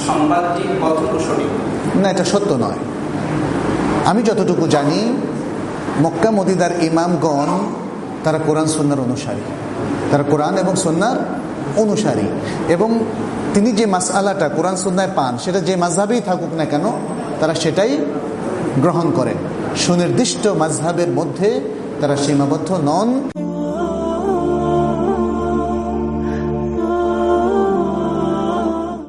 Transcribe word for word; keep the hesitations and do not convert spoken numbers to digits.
সংবাদটি কতটুকু সঠিক? না, এটা সত্য নয়। আমি যতটুকু জানি মক্কা মদিনার ইমামগণ তারা কোরআন সুন্নাহর অনুসারী, তারা কোরআন এবং সুন্নাহর অনুসারী, এবং তিনি যে মাসআলাটা কোরআন সুন্নাহয় পান সেটা যে মাযহাবেই থাকুক না কেন তারা সেটাই গ্রহণ করেন। সুনির্দিষ্ট মাযহাবের মধ্যে তারা সীমাবদ্ধ নন।